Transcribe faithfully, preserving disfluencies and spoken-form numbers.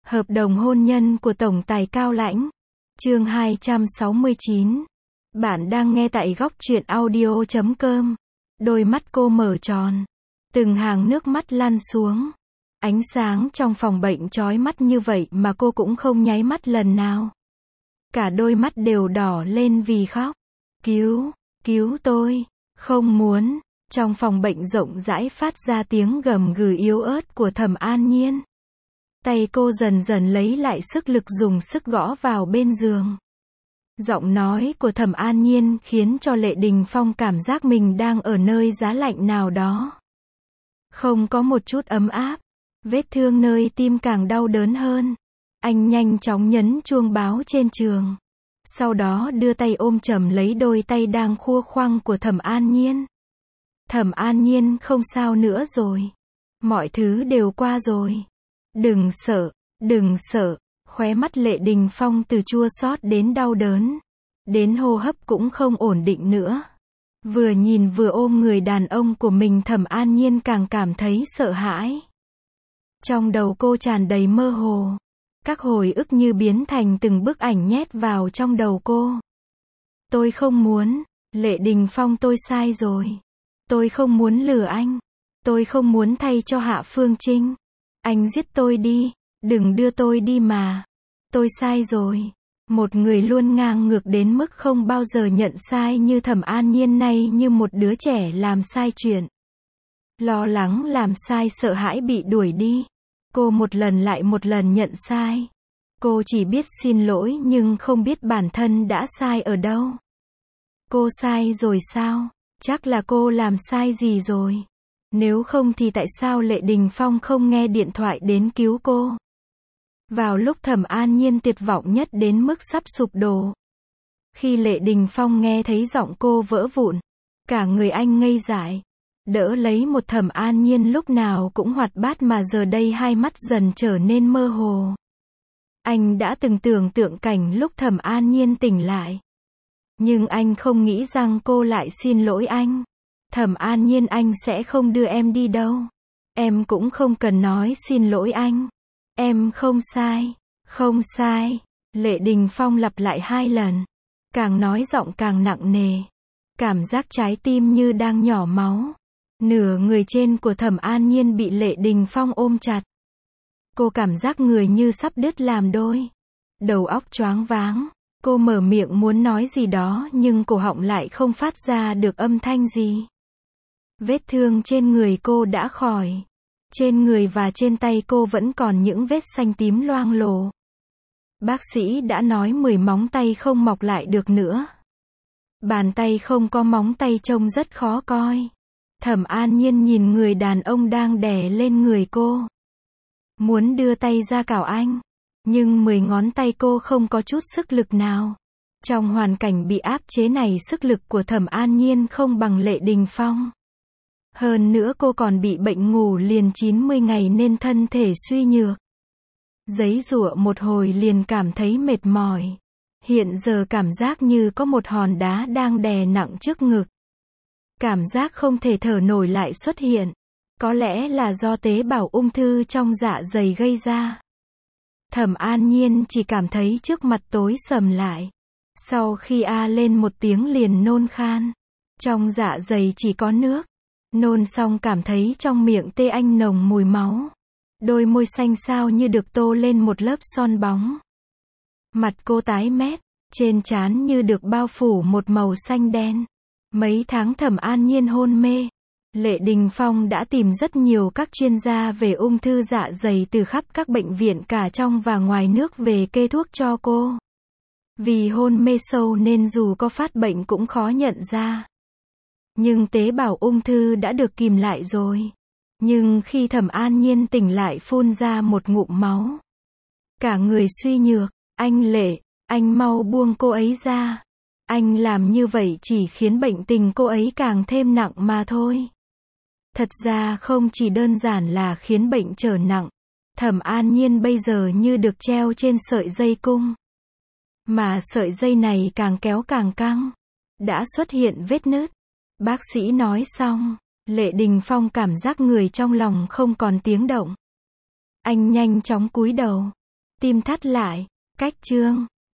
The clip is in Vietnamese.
Hợp đồng hôn nhân của Tổng tài Cao Lãnh. Chương hai trăm sáu mươi chín. Bạn đang nghe tại góc truyện audio chấm com. Đôi mắt cô mở tròn. Từng hàng nước mắt lăn xuống. Ánh sáng trong phòng bệnh chói mắt như vậy mà cô cũng không nháy mắt lần nào. Cả đôi mắt đều đỏ lên vì khóc. Cứu, cứu tôi, không muốn. Trong phòng bệnh rộng rãi phát ra tiếng gầm gừ yếu ớt của Thẩm An Nhiên. Tay cô dần dần lấy lại sức lực dùng sức gõ vào bên giường. Giọng nói của Thẩm An Nhiên khiến cho Lệ Đình Phong cảm giác mình đang ở nơi giá lạnh nào đó. Không có một chút ấm áp. Vết thương nơi tim càng đau đớn hơn. Anh nhanh chóng nhấn chuông báo trên trường. Sau đó đưa tay ôm chầm lấy đôi tay đang khua khoăng của Thẩm An Nhiên. Thẩm An Nhiên, không sao nữa rồi. Mọi thứ đều qua rồi. Đừng sợ, đừng sợ. Khóe mắt Lệ Đình Phong từ chua xót đến đau đớn. Đến hô hấp cũng không ổn định nữa. Vừa nhìn vừa ôm người đàn ông của mình, Thẩm An Nhiên càng cảm thấy sợ hãi. Trong đầu cô tràn đầy mơ hồ. Các hồi ức như biến thành từng bức ảnh nhét vào trong đầu cô. Tôi không muốn. Lệ Đình Phong, tôi sai rồi. Tôi không muốn lừa anh. Tôi không muốn thay cho Hạ Phương Trinh. Anh giết tôi đi. Đừng đưa tôi đi mà. Tôi sai rồi. Một người luôn ngang ngược đến mức không bao giờ nhận sai như Thẩm An Nhiên này, như một đứa trẻ làm sai chuyện. Lo lắng làm sai, sợ hãi bị đuổi đi. Cô một lần lại một lần nhận sai. Cô chỉ biết xin lỗi nhưng không biết bản thân đã sai ở đâu. Cô sai rồi sao? Chắc là cô làm sai gì rồi. Nếu không thì tại sao Lệ Đình Phong không nghe điện thoại đến cứu cô? Vào lúc Thẩm An Nhiên tuyệt vọng nhất đến mức sắp sụp đổ. Khi Lệ Đình Phong nghe thấy giọng cô vỡ vụn, cả người anh ngây dại. Đỡ lấy một Thẩm An Nhiên lúc nào cũng hoạt bát mà giờ đây hai mắt dần trở nên mơ hồ. Anh đã từng tưởng tượng cảnh lúc Thẩm An Nhiên tỉnh lại. Nhưng anh không nghĩ rằng cô lại xin lỗi anh. Thẩm An Nhiên, anh sẽ không đưa em đi đâu. Em cũng không cần nói xin lỗi anh. Em không sai, không sai. Lệ Đình Phong lặp lại hai lần. Càng nói giọng càng nặng nề. Cảm giác trái tim như đang nhỏ máu. Nửa người trên của Thẩm An Nhiên bị Lệ Đình Phong ôm chặt. Cô cảm giác người như sắp đứt làm đôi. Đầu óc choáng váng. Cô mở miệng muốn nói gì đó nhưng cổ họng lại không phát ra được âm thanh gì. Vết thương trên người cô đã khỏi. Trên người và trên tay cô vẫn còn những vết xanh tím loang lổ. Bác sĩ đã nói mười móng tay không mọc lại được nữa. Bàn tay không có móng tay trông rất khó coi. Thẩm An Nhiên nhìn người đàn ông đang đè lên người cô. Muốn đưa tay ra cào anh. Nhưng mười ngón tay cô không có chút sức lực nào. Trong hoàn cảnh bị áp chế này, sức lực của Thẩm An Nhiên không bằng Lệ Đình Phong. Hơn nữa cô còn bị bệnh ngủ liền chín mươi ngày nên thân thể suy nhược. Giấy giụa một hồi liền cảm thấy mệt mỏi. Hiện giờ cảm giác như có một hòn đá đang đè nặng trước ngực. Cảm giác không thể thở nổi lại xuất hiện. Có lẽ là do tế bào ung thư trong dạ dày gây ra. Thẩm An Nhiên chỉ cảm thấy trước mặt tối sầm lại. Sau khi a lên một tiếng liền nôn khan. Trong dạ dày chỉ có nước. Nôn xong cảm thấy trong miệng tê anh nồng mùi máu. Đôi môi xanh xao như được tô lên một lớp son bóng. Mặt cô tái mét. Trên trán như được bao phủ một màu xanh đen. Mấy tháng Thẩm An Nhiên hôn mê. Lệ Đình Phong đã tìm rất nhiều các chuyên gia về ung thư dạ dày từ khắp các bệnh viện cả trong và ngoài nước về kê thuốc cho cô. Vì hôn mê sâu nên dù có phát bệnh cũng khó nhận ra. Nhưng tế bào ung thư đã được kìm lại rồi. Nhưng khi Thẩm An Nhiên tỉnh lại phun ra một ngụm máu. Cả người suy nhược. Anh Lệ, anh mau buông cô ấy ra. Anh làm như vậy chỉ khiến bệnh tình cô ấy càng thêm nặng mà thôi. Thật ra không chỉ đơn giản là khiến bệnh trở nặng. Thẩm An Nhiên bây giờ như được treo trên sợi dây cung. Mà sợi dây này càng kéo càng căng. Đã xuất hiện vết nứt. Bác sĩ nói xong. Lệ Đình Phong cảm giác người trong lòng không còn tiếng động. Anh nhanh chóng cúi đầu. Tim thắt lại. Cách chương.